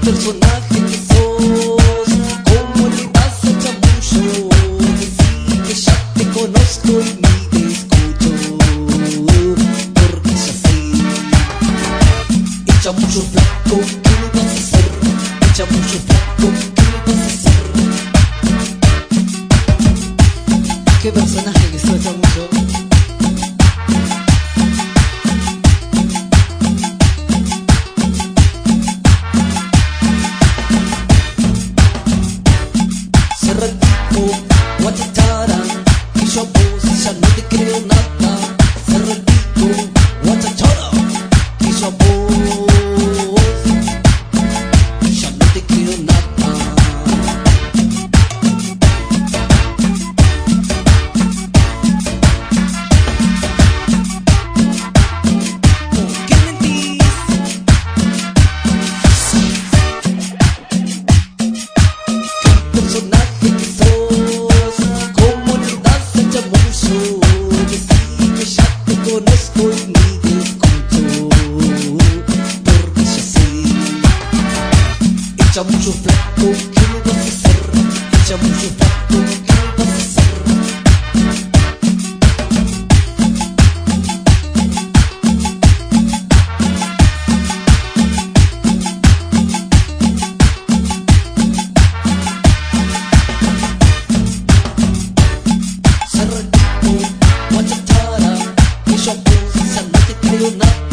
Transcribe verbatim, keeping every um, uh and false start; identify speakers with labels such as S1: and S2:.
S1: personaje que sos, cómo le das a chamullo. Decí que ya te conozco y ni te escucho, porque ya sé. El chamullo flaco, ¿qué me vas a hacer? El chamullo flaco, ¿qué me vas a hacer? ¿Qué personaje que sos, chamullo? Guachachara, que yo a vos ya no te creo nada. Cerra el pico, guachachara, que yo a vos ya no te creo nada. ¿Por qué mentís? ¿Qué personaje que sos? Conozco y ni te escucho, porque ya sé. El chamullo flaco, ¿qué me vas a hacer? El chamullo flaco, ¿qué me vas a hacer? Cerra el pico, guachachara, que yo a vos ya no te creo nada.